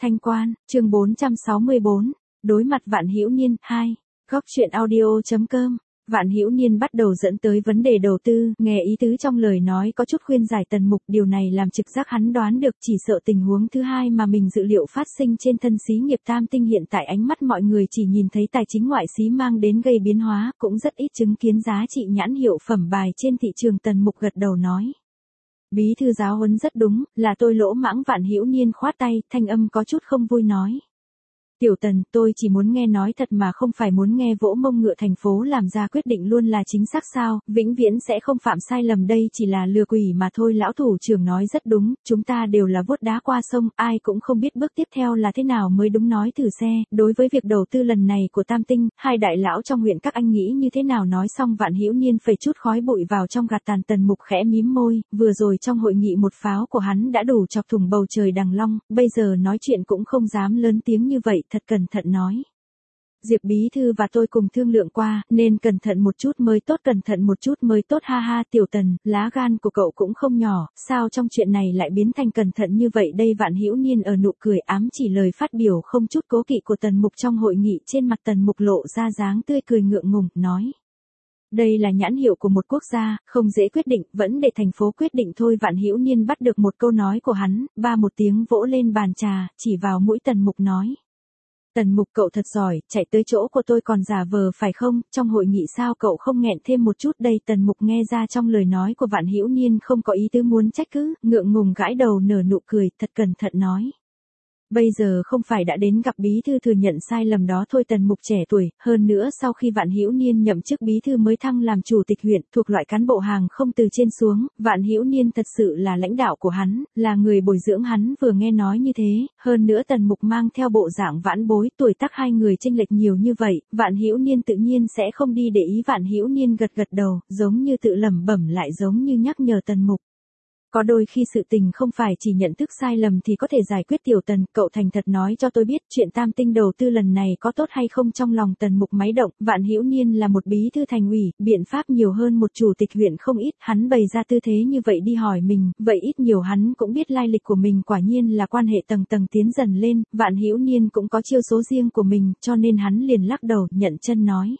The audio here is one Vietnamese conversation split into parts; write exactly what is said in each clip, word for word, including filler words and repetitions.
Thanh Quan, chương bốn trăm sáu mươi bốn, đối mặt Vạn Hữu Niên, hai, góc truyện audio chấm com. Vạn Hữu Niên bắt đầu dẫn tới vấn đề đầu tư, nghe ý tứ trong lời nói có chút khuyên giải Tần Mục, điều này làm trực giác hắn đoán được chỉ sợ tình huống thứ hai mà mình dự liệu phát sinh trên thân xí nghiệp Tam Tinh hiện tại ánh mắt mọi người chỉ nhìn thấy tài chính ngoại xí mang đến gây biến hóa, cũng rất ít chứng kiến giá trị nhãn hiệu phẩm bài trên thị trường. Tần Mục gật đầu nói. Bí thư giáo huấn rất đúng, là tôi lỗ mãng. Vạn Hữu Niên khoát tay, thanh âm có chút không vui nói. Tiểu Tần, tôi chỉ muốn nghe nói thật mà không phải muốn nghe vỗ mông ngựa. Thành phố làm ra quyết định luôn là chính xác sao, vĩnh viễn sẽ không phạm sai lầm, đây chỉ là lừa quỷ mà thôi. Lão thủ trưởng nói rất đúng, chúng ta đều là vuốt đá qua sông, ai cũng không biết bước tiếp theo là thế nào mới đúng. Nói thử xe, đối với việc đầu tư lần này của Tam Tinh, hai đại lão trong huyện các anh nghĩ như thế nào? Nói xong Vạn Hữu Niên phẩy chút khói bụi vào trong gạt tàn. Tần Mục khẽ mím môi, vừa rồi trong hội nghị một pháo của hắn đã đủ chọc thủng bầu trời đằng long, bây giờ nói chuyện cũng không dám lớn tiếng như vậy, thật cẩn thận nói. Diệp bí thư và tôi cùng thương lượng qua, nên cẩn thận một chút mới tốt, cẩn thận một chút mới tốt. Ha ha, Tiểu Tần, lá gan của cậu cũng không nhỏ, sao trong chuyện này lại biến thành cẩn thận như vậy đây? Vạn Hữu Niên ở nụ cười ám chỉ lời phát biểu không chút cố kỵ của Tần Mục trong hội nghị. Trên mặt Tần Mục lộ ra dáng tươi cười ngượng ngùng, nói. Đây là nhãn hiệu của một quốc gia, không dễ quyết định, vẫn để thành phố quyết định thôi. Vạn Hữu Niên bắt được một câu nói của hắn, ba một tiếng vỗ lên bàn trà, chỉ vào mũi Tần Mục nói. Tần Mục, cậu thật giỏi, chạy tới chỗ của tôi còn giả vờ phải không? Trong hội nghị sao cậu không nghẹn thêm một chút đây? Tần Mục nghe ra trong lời nói của Vạn Hữu Niên không có ý tứ muốn trách cứ, ngượng ngùng gãi đầu nở nụ cười, thật cẩn thận nói. Bây giờ không phải đã đến gặp bí thư thừa nhận sai lầm đó thôi. Tần Mục trẻ tuổi, hơn nữa sau khi Vạn Hữu Niên nhậm chức bí thư mới thăng làm chủ tịch huyện, thuộc loại cán bộ hàng không từ trên xuống. Vạn Hữu Niên thật sự là lãnh đạo của hắn, là người bồi dưỡng hắn. Vừa nghe nói như thế, hơn nữa Tần Mục mang theo bộ dạng vãn bối, tuổi tác hai người chênh lệch nhiều như vậy, Vạn Hữu Niên tự nhiên sẽ không đi để ý. Vạn Hữu Niên gật gật đầu, giống như tự lẩm bẩm lại giống như nhắc nhở Tần Mục. Có đôi khi sự tình không phải chỉ nhận thức sai lầm thì có thể giải quyết. Tiểu Tần, cậu thành thật nói cho tôi biết chuyện Tam Tinh đầu tư lần này có tốt hay không? Trong lòng Tần Mục máy động, Vạn Hữu Niên là một bí thư thành ủy, biện pháp nhiều hơn một chủ tịch huyện không ít, hắn bày ra tư thế như vậy đi hỏi mình, vậy ít nhiều hắn cũng biết lai lịch của mình, quả nhiên là quan hệ tầng tầng tiến dần lên. Vạn Hữu Niên cũng có chiêu số riêng của mình, cho nên hắn liền lắc đầu, nhận chân nói.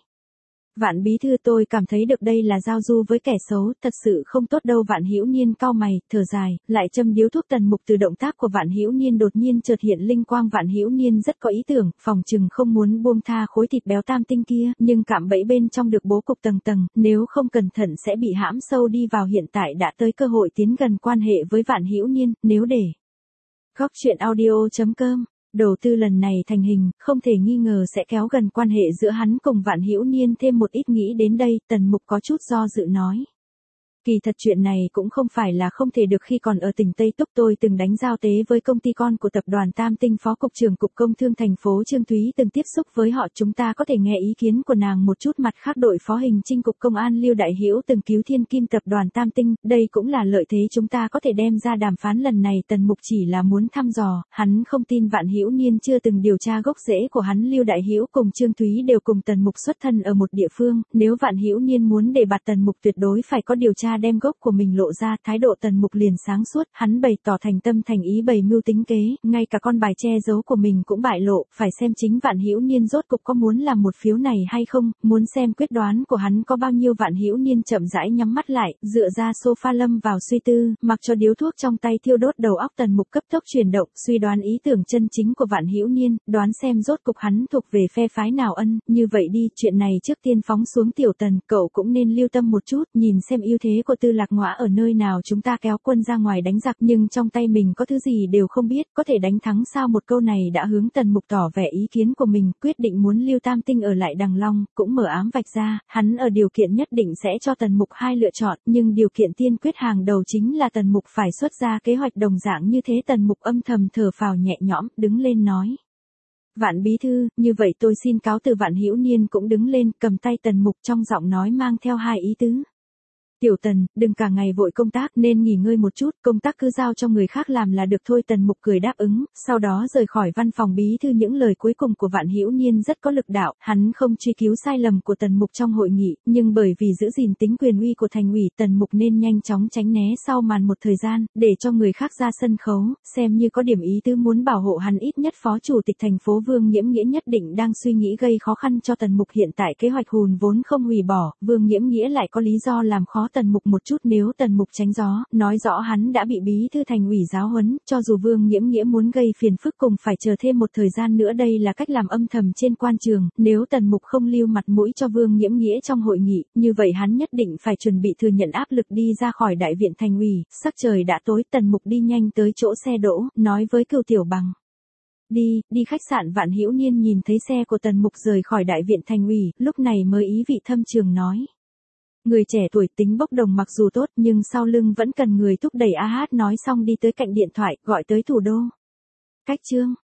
Vạn bí thư, tôi cảm thấy được đây là giao du với kẻ xấu, thật sự không tốt đâu. Vạn Hữu Niên cau mày, thở dài, lại châm điếu thuốc. Tần Mục từ động tác của Vạn Hữu Niên đột nhiên chợt hiện linh quang. Vạn Hữu Niên rất có ý tưởng, phòng chừng không muốn buông tha khối thịt béo Tam Tinh kia, nhưng cạm bẫy bên trong được bố cục tầng tầng, nếu không cẩn thận sẽ bị hãm sâu đi vào. Hiện tại đã tới cơ hội tiến gần quan hệ với Vạn Hữu Niên, nếu để góc truyện audio chấm com đầu tư lần này thành hình, không thể nghi ngờ sẽ kéo gần quan hệ giữa hắn cùng Vạn Hữu Niên thêm một ít. Nghĩ đến đây, Tần Mục có chút do dự nói. Kỳ thật chuyện này cũng không phải là không thể được. Khi còn ở tỉnh Tây Túc, tôi từng đánh giao tế với công ty con của tập đoàn Tam Tinh. Phó cục trưởng cục công thương thành phố Trương Thúy từng tiếp xúc với họ, chúng ta có thể nghe ý kiến của nàng một chút. Mặt khác, đội phó hình chinh cục công an Lưu Đại Hữu từng cứu thiên kim tập đoàn Tam Tinh, đây cũng là lợi thế chúng ta có thể đem ra đàm phán lần này. Tần Mục chỉ là muốn thăm dò, hắn không tin Vạn Hữu Niên chưa từng điều tra gốc rễ của hắn. Lưu Đại Hữu cùng Trương Thúy đều cùng Tần Mục xuất thân ở một địa phương, nếu Vạn Hữu Niên muốn để bạt Tần Mục tuyệt đối phải có điều tra, đem gốc của mình lộ ra. Thái độ Tần Mục liền sáng suốt, hắn bày tỏ thành tâm thành ý bày mưu tính kế, ngay cả con bài che giấu của mình cũng bại lộ, phải xem chính Vạn Hữu Niên rốt cục có muốn làm một phiếu này hay không, muốn xem quyết đoán của hắn có bao nhiêu. Vạn Hữu Niên chậm rãi nhắm mắt lại, dựa ra sofa lâm vào suy tư, mặc cho điếu thuốc trong tay thiêu đốt. Đầu óc Tần Mục cấp tốc chuyển động, suy đoán ý tưởng chân chính của Vạn Hữu Niên, đoán xem rốt cục hắn thuộc về phe phái nào. Ân, như vậy đi, chuyện này trước tiên phóng xuống. Tiểu Tần, cậu cũng nên lưu tâm một chút, nhìn xem ưu thế của Tư Lạc Ngõa ở nơi nào. Chúng ta kéo quân ra ngoài đánh giặc, nhưng trong tay mình có thứ gì đều không biết, có thể đánh thắng sao? Một câu này đã hướng Tần Mục tỏ vẻ ý kiến của mình, quyết định muốn lưu Tam Tinh ở lại Đằng Long, cũng mở ám vạch ra, hắn ở điều kiện nhất định sẽ cho Tần Mục hai lựa chọn, nhưng điều kiện tiên quyết hàng đầu chính là Tần Mục phải xuất ra kế hoạch đồng dạng như thế. Tần Mục âm thầm thở phào nhẹ nhõm, đứng lên nói. Vạn bí thư, như vậy tôi xin cáo từ. Vạn Hữu Niên cũng đứng lên, cầm tay Tần Mục, trong giọng nói mang theo hai ý tứ. Tiểu Tần, đừng cả ngày vội công tác nên nghỉ ngơi một chút, công tác cứ giao cho người khác làm là được thôi. Tần Mục cười đáp ứng, sau đó rời khỏi văn phòng bí thư. Những lời cuối cùng của Vạn Hữu Niên rất có lực đạo, hắn không truy cứu sai lầm của Tần Mục trong hội nghị, nhưng bởi vì giữ gìn tính quyền uy của thành ủy, Tần Mục nên nhanh chóng tránh né sau màn một thời gian, để cho người khác ra sân khấu, xem như có điểm ý tứ muốn bảo hộ hắn. Ít nhất Phó Chủ tịch thành phố Vương Nghiễm Nghĩa nhất định đang suy nghĩ gây khó khăn cho Tần Mục. Hiện tại kế hoạch hùn vốn không hủy bỏ, Vương Nghiễm Nghĩa lại có lý do làm khó Tần Mục một chút. Nếu Tần Mục tránh gió, nói rõ hắn đã bị bí thư thành ủy giáo huấn, cho dù Vương Nghiễm Nghĩa muốn gây phiền phức cùng phải chờ thêm một thời gian nữa. Đây là cách làm âm thầm trên quan trường, nếu Tần Mục không lưu mặt mũi cho Vương Nghiễm Nghĩa trong hội nghị, như vậy hắn nhất định phải chuẩn bị thừa nhận áp lực đi ra khỏi đại viện thành ủy. Sắc trời đã tối, Tần Mục đi nhanh tới chỗ xe đỗ, nói với Cửu Tiểu Bằng. Đi, đi khách sạn. Vạn Hữu Niên nhìn thấy xe của Tần Mục rời khỏi đại viện thành ủy, lúc này mới ý vị thâm trường nói. Người trẻ tuổi tính bốc đồng mặc dù tốt nhưng sau lưng vẫn cần người thúc đẩy. A Hát nói xong đi tới cạnh điện thoại, gọi tới Thủ Đô. Cách chương.